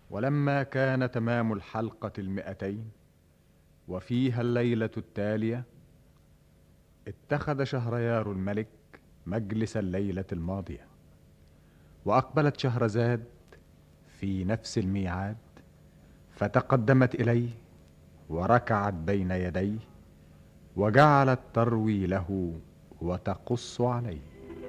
ولما كان تمام الحلقة 200 وفيها الليلة التالية، اتخذ شهريار الملك مجلس الليلة الماضية، وأقبلت شهرزاد في نفس الميعاد، فتقدمت إليه وركعت بين يديه، وجعلت تروي له وتقص عليه.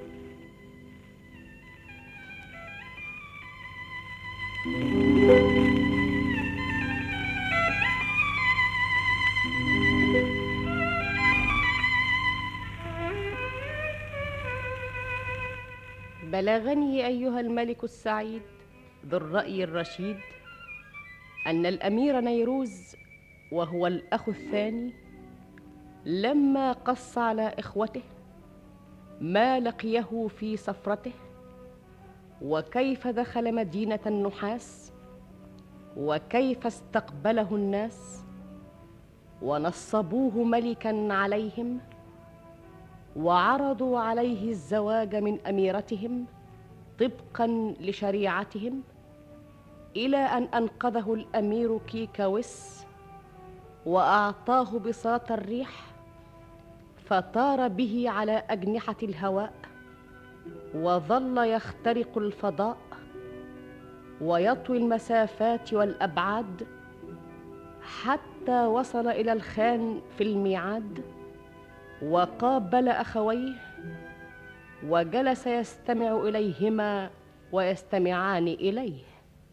بلغني أيها الملك السعيد ذو الرأي الرشيد أن الأمير نيروز وهو الأخ الثاني لما قص على إخوته ما لقيه في سفرته، وكيف دخل مدينة النحاس، وكيف استقبله الناس ونصبوه ملكا عليهم، وعرضوا عليه الزواج من أميرتهم طبقا لشريعتهم، إلى أن أنقذه الأمير كيكاوس وأعطاه بساط الريح، فطار به على أجنحة الهواء، وظل يخترق الفضاء ويطوي المسافات والأبعاد، حتى وصل إلى الخان في الميعاد، وقابل أخويه وجلس يستمع إليهما ويستمعان إليه.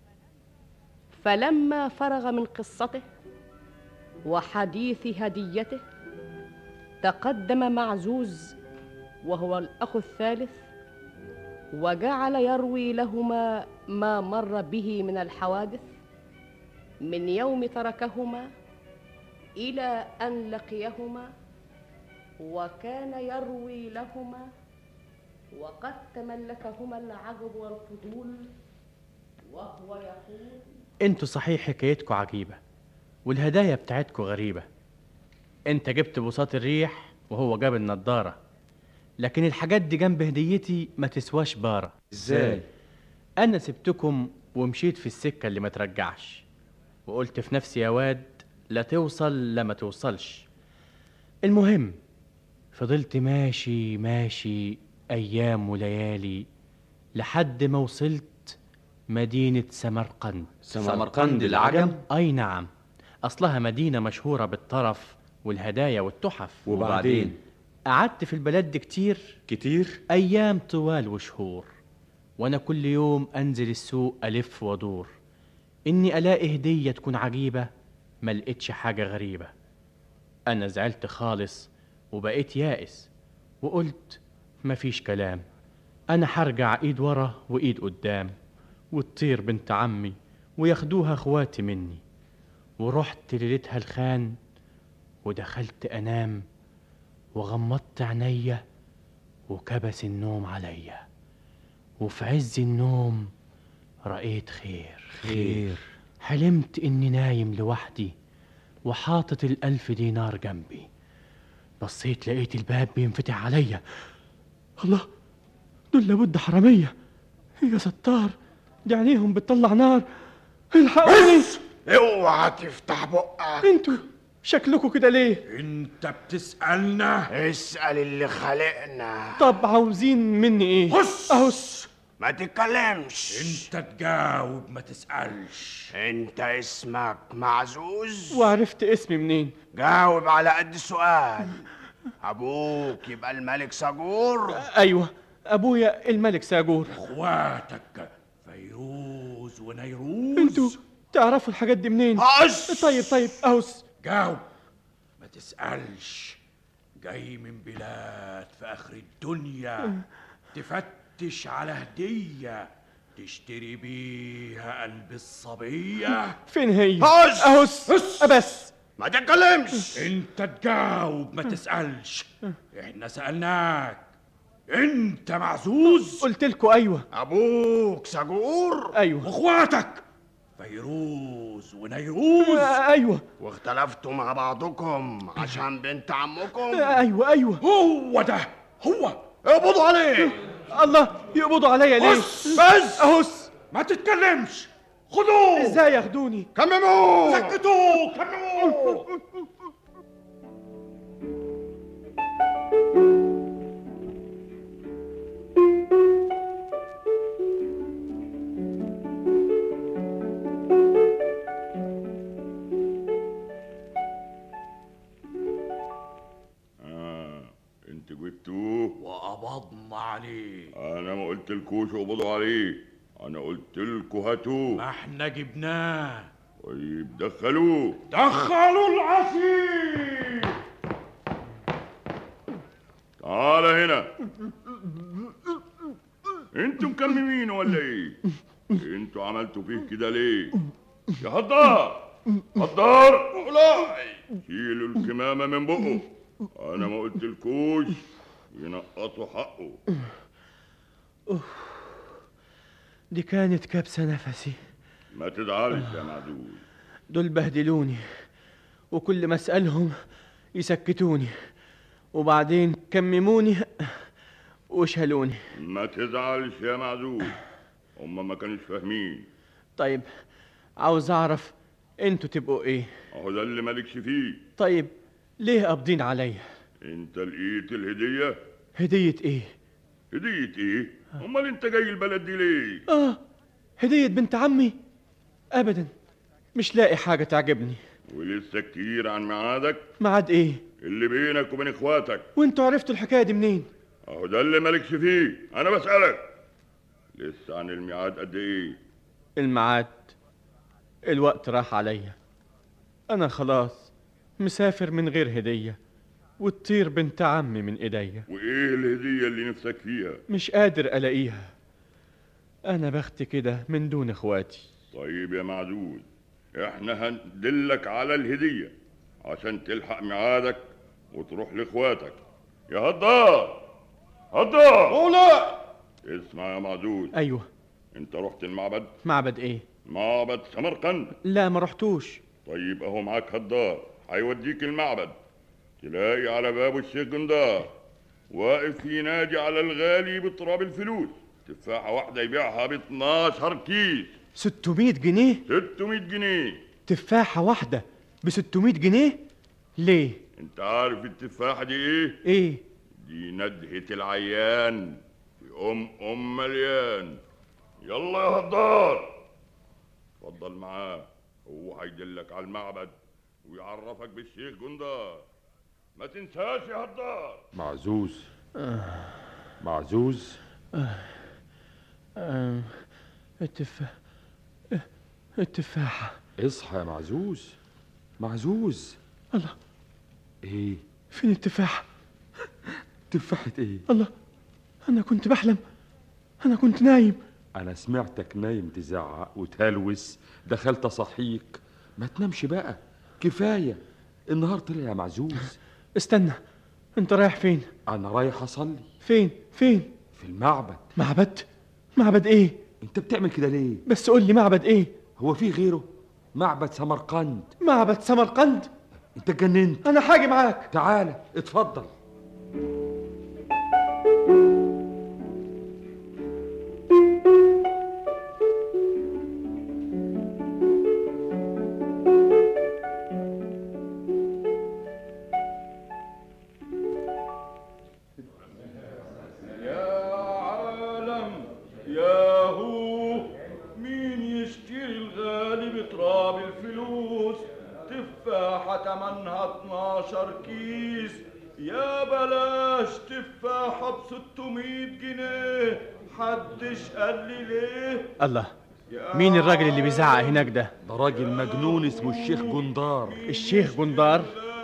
فلما فرغ من قصته وحديث هديته، تقدم معزوز وهو الأخ الثالث، وجعل يروي لهما ما مر به من الحوادث من يوم تركهما إلى أن لقيهما، وكان يروي لهما وقد تملكهما العجب والفضول، وهو يقول: انتوا صحيح حكايتكوا عجيبة والهدايا بتاعتكوا غريبة. انت جبت بساط الريح وهو جاب النضارة، لكن الحاجات دي جنب هديتي ما تسواش بارة. ازاي؟ انا سبتكم ومشيت في السكة اللي ما ترجعش، وقلت في نفسي يا واد لا توصل لا ما توصلش. المهم فضلت ماشي ماشي ايام وليالي لحد ما وصلت مدينة سمرقند. سمرقند العجم؟ اي نعم، اصلها مدينة مشهورة بالطرف والهدايا والتحف. وبعدين؟ قعدت في البلد دي كتير ايام طوال وشهور، وانا كل يوم انزل السوق الف وادور اني الاقي هدية تكون عجيبة. ما لقيتش حاجة غريبة. انا زعلت خالص وبقيت يائس، وقلت مفيش كلام، انا هرجع ايد ورا وايد قدام، وتطير بنت عمي وياخدوها اخواتي مني. ورحت ليلتها الخان ودخلت انام، وغمضت عينيا وكبس النوم عليا، وفي عز النوم رأيت خير. حلمت اني نايم لوحدي وحاطط 1000 دينار جنبي. بصيت لقيت الباب بينفتح عليا. الله، دول لابد حرامية. يا ستار، دي عينيهم بتطلع نار. الحقوني! بس اوعى تفتح بقك. انتوا شكلكوا كده ليه؟ انت بتسألنا؟ اسأل اللي خلقنا. طب عاوزين مني ايه؟ هس ما تتكلمش. انت تجاوب ما تسألش. انت اسمك معزوز؟ وعرفت اسمي منين؟ جاوب على قد السؤال. ابوك يبقى الملك ساجور؟ ايوه، ابويا الملك ساجور. اخواتك فيروز ونيروز؟ انتوا تعرفوا الحاجات دي منين؟ طيب اهوس. جاوب ما تسألش. جاي من بلاد في اخر الدنيا تفتش على هدية تشتري بيها قلب الصبية. فين هي؟ اهوس بس ما تتكلمش. انت تجاوب ما تسألش. احنا سألناك انت معزوز؟ قلت لكم ايوه. ابوك ساجور؟ ايوه. واخواتك فيروز ونيروز؟ ايوه. واختلفتوا مع بعضكم عشان بنت عمكم؟ ايوه. هو ده هو. اقبضوا عليه. الله، يقبضوا عليا ليه؟ بس اهوس. ما تتكلمش. خذوه. ازاي ياخدوني؟ كمموه. سكتوه، كمموه. انت جبتوه وقبضنا عليه. انا ما قلتلكوش اقبضوا عليه، انا قلتلكوا هاتوه. ما احنا جبناه. طيب دخلوه. دخلوا العسير. تعال هنا. انتوا مكممين ولا ايه؟ انتوا عملتوا فيه كده ليه؟ يا هدار، هدار، شيلوا الكمامة من بقه. انا ما قلتلكوش ينقطوا حقه. دي كانت كبسة نفسي. ما تزعلش يا معدول. دول بهدلوني، وكل ما اسألهم يسكتوني، وبعدين كمموني وشالوني. ما تزعلش يا معدول، هما ما كانوش فاهمين. طيب عاوز اعرف انتوا تبقوا ايه؟ اهو ده اللي مالكش فيه. طيب ليه قابضين عليا؟ انت لقيت الهدية؟ هدية ايه؟ هدية ايه؟ امال انت جاي البلد دي ليه؟ هدية بنت عمي؟ ابدا، مش لاقي حاجة تعجبني. ولسه كتير عن ميعادك؟ ميعاد ايه؟ اللي بينك وبين اخواتك. وانتوا عرفتوا الحكاية دي منين؟ اهو ده اللي مالكش فيه، انا بسألك. لسه عن الميعاد قد ايه؟ الميعاد الوقت راح عليا، انا خلاص مسافر من غير هدية، وتطير بنت عمي من ايديا. وايه الهدية اللي نفسك فيها؟ مش قادر الاقيها، انا بختي كده من دون اخواتي. طيب يا معدود، احنا هندلك على الهدية عشان تلحق ميعادك وتروح لاخواتك. يا هدار، هدار. مولاي. اسمع يا معدود. ايوه. انت رحت المعبد؟ معبد ايه؟ معبد سمرقند. لا ما رحتوش. طيب اهو معاك هدار هيوديك المعبد. تلاقي على بابه الشيخ جندار واقف ينادي على الغالي بتراب الفلوس. تفاحة واحدة يبيعها ب 12 كيس. 600 جنيه؟ 600 جنيه. تفاحة واحدة ب 600 جنيه؟ ليه؟ انت عارف التفاحة دي ايه؟ ايه؟ دي ندهة العيان في مليان. يلا يا هدار، اتفضل معاه، هو هيدلك على المعبد ويعرفك بالشيخ جندار. ما تنساش يا هدار. معزوز. معزوز. التفاحة. اصحى يا معزوز. معزوز. الله، ايه؟ فين التفاحة؟ تفاحة ايه؟ الله، انا كنت بحلم، انا كنت نايم. انا سمعتك نايم تزعق وتهلوس، دخلت اصحيك. ما تنامش بقى، كفاية، النهار طلع يا معزوز. استنى، انت رايح فين؟ انا رايح اصلي. فين؟ في المعبد. معبد؟ معبد ايه؟ انت بتعمل كده ليه؟ بس قول لي معبد ايه؟ هو في غيره؟ معبد سمرقند. معبد سمرقند؟ انت اتجننت. انا حاجة معاك. تعالى اتفضل. تمنها 12 كيس. يا بلاش تفاحة ب 600 جنيه. حدش قال لي ليه. الله، مين الراجل اللي بيزعق هناك ده؟ ده راجل مجنون اسمه الشيخ جندار. الشيخ جندار؟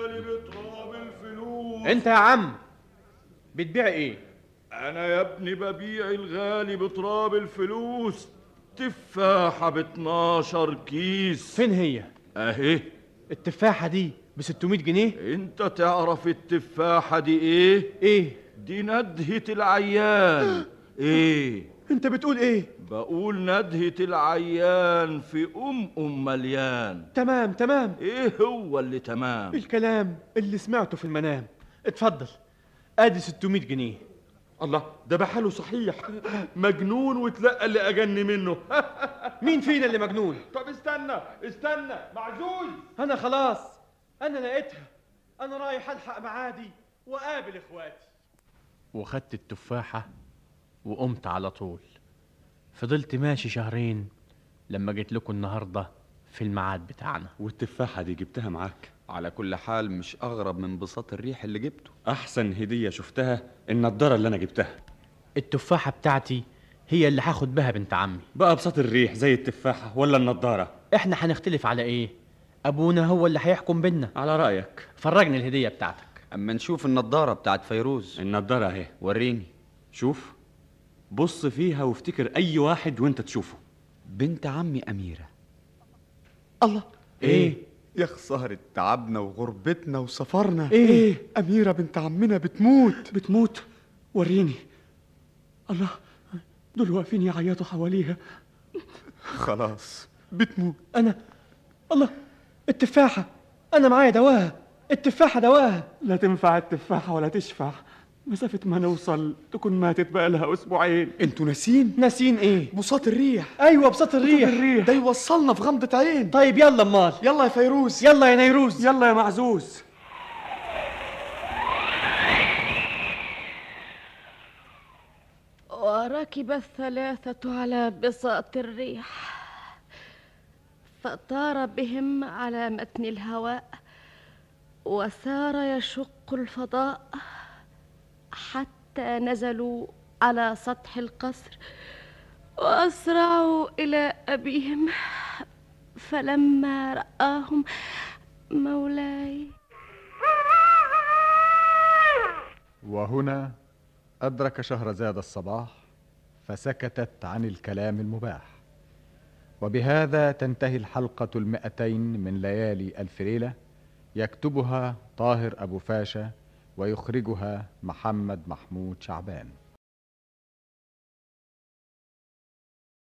انت يا عم بتبيع ايه؟ انا يا ابني ببيع الغالي بتراب الفلوس. تفاحة ب 12 كيس. فين هي؟ اهي. التفاحة دي ب 600 جنيه؟ انت تعرف التفاحة دي ايه؟ ايه؟ دي ندهة العيان. ايه؟ انت بتقول ايه؟ بقول ندهة العيان في مليان. تمام. ايه هو اللي تمام؟ الكلام اللي سمعته في المنام. اتفضل، ادي 600 جنيه. الله، ده بحاله صحيح مجنون وتلقى اللي أجن منه. مين فينا اللي مجنون؟ طب استنى معزوز. أنا خلاص، أنا لقيتها. أنا رايح ألحق معادي وقابل إخواتي. وخدت التفاحة وقمت على طول. فضلت ماشي شهرين لما جيت لكم النهاردة في الميعاد بتاعنا. والتفاحة دي جبتها معاك؟ على كل حال مش أغرب من بساط الريح اللي جبته. أحسن هدية شفتها النضارة اللي أنا جبتها. التفاحة بتاعتي هي اللي هاخد بها بنت عمي. بقى بساط الريح زي التفاحة ولا النضارة؟ احنا هنختلف على ايه؟ ابونا هو اللي هيحكم بينا. على رأيك. فرجني الهدية بتاعتك. أما نشوف النضارة بتاعت فيروز. النضارة اهي. وريني. شوف، بص فيها وافتكر أي واحد وانت تشوفه. بنت عمي أميرة. الله، ايه؟ يا خسارة تعبنا وغربتنا وسفرنا. ايه؟ أميرة بنت عمنا بتموت. وريني. الله، دول واقفين يعيطوا حواليها. خلاص بتموت. الله، التفاحة أنا معايا دواها. التفاحة دواها. لا تنفع التفاحة ولا تشفع. مسافة ما نوصل تكون ماتت بقى لها أسبوعين. انتوا ناسين ايه؟ بساط الريح. أيوة، بساط الريح. ده يوصلنا في غمضة عين. طيب يلا امال. يلا يا فيروز. يلا يا نيروز. يلا يا معزوز. وركب الثلاثة على بساط الريح فطار بهم على متن الهواء وسار يشق الفضاء حتى نزلوا على سطح القصر وأسرعوا إلى أبيهم فلما رآهم مولاي. وهنا أدرك شهرزاد الصباح فسكتت عن الكلام المباح. وبهذا تنتهي الحلقة 200 من ليالي ألف ليلة، يكتبها طاهر أبو فاشا ويخرجها محمد محمود شعبان.